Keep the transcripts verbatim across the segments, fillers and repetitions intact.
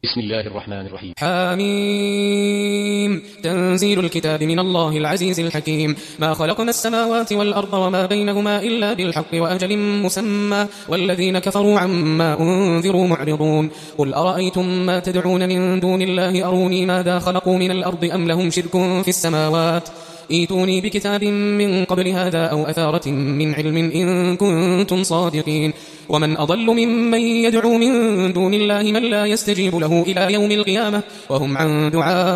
بسم الله الرحمن الرحيم. حميم. تنزيل الكتاب من الله العزيز الحكيم. ما خلقنا السماوات والأرض وما بينهما إلا بالحق وأجل مسمى والذين كفروا عما أنذروا معرضون. قل أرأيتم ما تدعون من دون الله أروني ماذا خلقوا من الأرض أم لهم شرك في السماوات ائتوني بكتاب من قبل هذا أو أثارة من علم إن كنتم صادقين. ومن أضل ممن يدعو من دون الله من لا يستجيب له إلى يوم القيامة وهم عن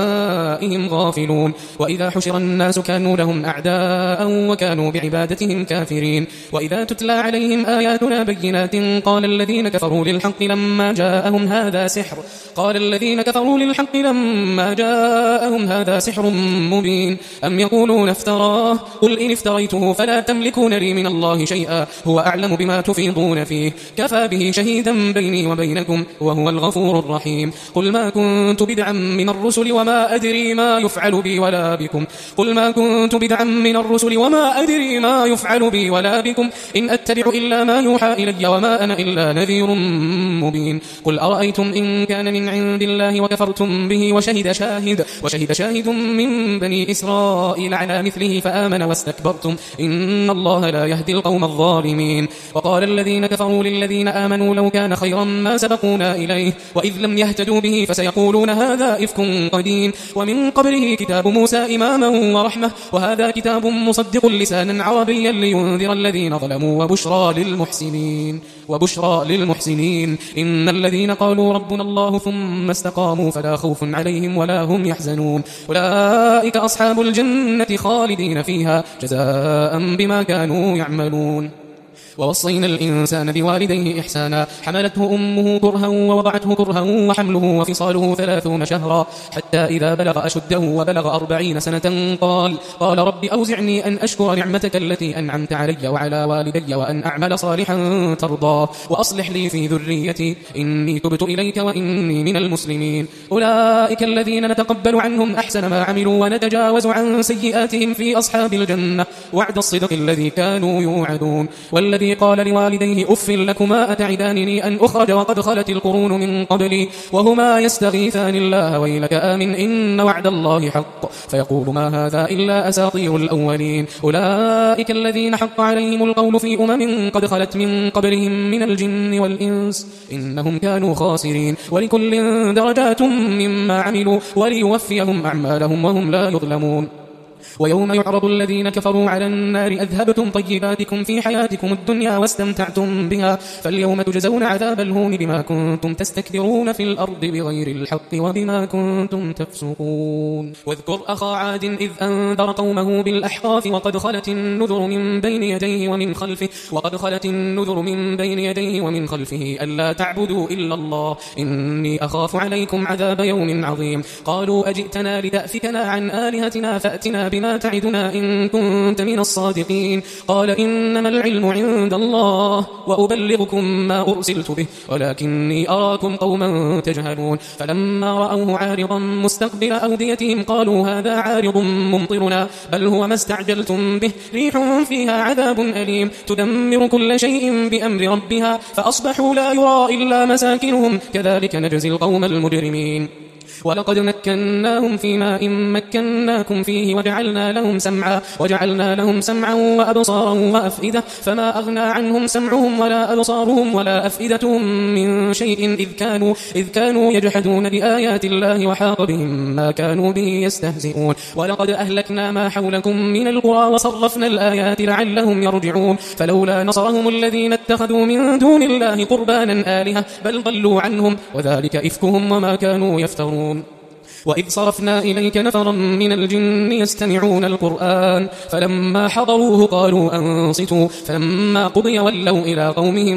دعائهم غافلون. وإذا حشر الناس كانوا لهم أعداء وكانوا بعبادتهم كافرين. وإذا تتلى عليهم آياتنا بينات قال الذين كفروا للحق لما جاءهم هذا سحر قال الذين كفروا للحق لما جاءهم هذا سحر مبين أم يقولون افتراه قل إن افتريته فلا تملكون لي من الله شيئا هو أعلم بما تفيضون فيه كفى به شهيدا بيني وبينكم وهو الغفور الرحيم. قل ما كنت بدعا من الرسل وما أدري ما يفعل بي ولا بكم قل ما كنت بدعا من الرسل وما أدري ما يفعل بي ولا بكم إن أتبع إلا ما يوحى إلي وما أنا إلا نذير مبين. قل أرأيتم إن كان من عند الله وكفرتم به وشهد شاهد وشهد شاهد من بني إسرائيل على مثله فآمن واستكبرتم إن الله لا يهدي القوم الظالمين. وقال الذين كفروا للذين آمنوا لو كان خيرا ما سبقونا إليه وإذ لم يهتدوا به فسيقولون هذا إفك قديم ومن قبله كتاب موسى إماما ورحمة وهذا كتاب مصدق لسانا عربيا لينذر الذين ظلموا وبشرى للمحسنين وبشرى للمحسنين. إن الذين قالوا ربنا الله ثم استقاموا فلا خوف عليهم ولا هم يحزنون أولئك أصحاب الجنة خالدين فيها جزاء بما كانوا يعملون. ووصينا الإنسان بوالديه إحسانا حملته أمه كرها ووضعته كرها وحمله وفصاله ثلاثون شهرا حتى إذا بلغ أشده وبلغ أربعين سنة قال قال رب أوزعني أن أشكر نعمتك التي أنعمت علي وعلى والدي وأن أعمل صالحا ترضاه وأصلح لي في ذريتي إني تبت إليك وإني من المسلمين. أولئك الذين نتقبل عنهم أحسن ما عملوا ونتجاوز عن سيئاتهم في أصحاب الجنة وعد الصدق الذي كانوا يوعدون. والذي قال لوالديه أف لكما أتعدانني أن أخرج وقد خلت القرون من قبلي وهما يستغيثان الله ويلك آمن إن وعد الله حق فيقول ما هذا إلا أساطير الأولين. أولئك الذين حق عليهم القول في أمم قد خلت من قبلهم من الجن والإنس إنهم كانوا خاسرين. ولكل درجات مما عملوا وليوفيهم أعمالهم وهم لا يظلمون. ويوم يعرض الذين كفروا على النار أذهبتم طيباتكم في حياتكم الدنيا واستمتعتم بها فاليوم تجزون عذاب الهون بما كنتم تستكبرون في الأرض بغير الحق وبما كنتم تفسقون. واذكر أخا عاد إذ أنذر قومه بالأحقاف وقد خلت النذر من بين يديه ومن خلفه وقد خلت النذر من بين يديه ومن خلفه ألا تعبدوا إلا الله إني أخاف عليكم عذاب يوم عظيم. قالوا أجئتنا لتأفكنا عن آلهتنا فأتنا بما تعدنا إن كنت من الصادقين. قال إنما العلم عند الله وأبلغكم ما أرسلت به ولكني أراكم قوما تجهلون. فلما رأوه عارضا مستقبل أوديتهم قالوا هذا عارض ممطرنا بل هو ما استعجلتم به ريح فيها عذاب أليم تدمر كل شيء بأمر ربها فأصبحوا لا يرى إلا مساكنهم كذلك نجزي القوم المجرمين. ولقد مكناهم في ماء مكناكم فيه وجعلنا لهم سمعا وجعلنا لهم سمعا وأبصارا وأفئدة فما أغنى عنهم سمعهم ولا أبصارهم ولا أفئدتهم من شيء إذ كانوا إذ كانوا يجحدون بآيات الله وحاق بهم ما كانوا به يستهزئون. ولقد أهلكنا ما حولكم من القرى وصرفنا الآيات لعلهم يرجعون. فلولا نصرهم الذين اتخذوا من دون الله قربانا آلهة بل ضلوا عنهم وذلك إفكهم وما كانوا يفترون. وإذ صرفنا إليك نفرا من الجن يستمعون القرآن فلما حضروه قالوا أنصتوا فلما قضي ولوا إلى قومهم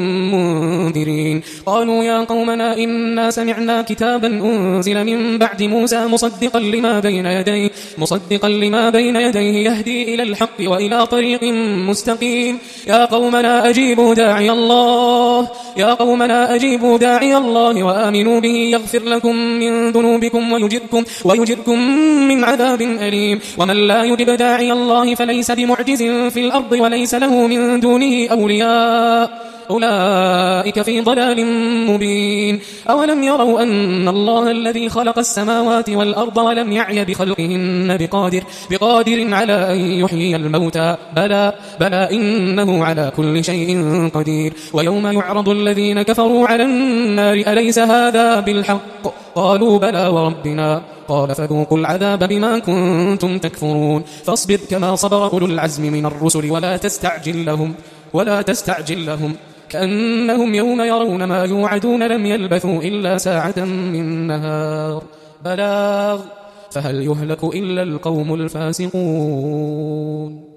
منذرين. قالوا يا قومنا إنا سمعنا كتابا أنزل من بعد موسى مصدقا لما بين يديه مصدقا لما بين يديه يهدي إلى الحق وإلى طريق مستقيم. يا قومنا أجيبوا داعي الله يا قومنا أجيبوا داعي الله وآمنوا به يغفر لكم من ذنوبكم ويجركم ويجركم من عذاب أليم. ومن لا يجب داعي الله فليس بمعجز في الأرض وليس له من دونه أولياء أولئك في ضلال مبين أولم يروا أن الله الذي خلق السماوات والأرض ولم يعي بخلقهن بقادر, بقادر على أن يحيي الموتى بلى, بلى إنه على كل شيء قدير ويوم يعرض الذين كفروا على النار أليس هذا بالحق قالوا بلى وربنا قال فذوقوا العذاب بما كنتم تكفرون فاصبر كما صبر أولو العزم من الرسل ولا تستعجل لهم ولا تستعجل لهم كأنهم يوم يرون ما يوعدون لم يلبثوا إلا ساعة من نهار بلاغ فهل يهلك إلا القوم الفاسقون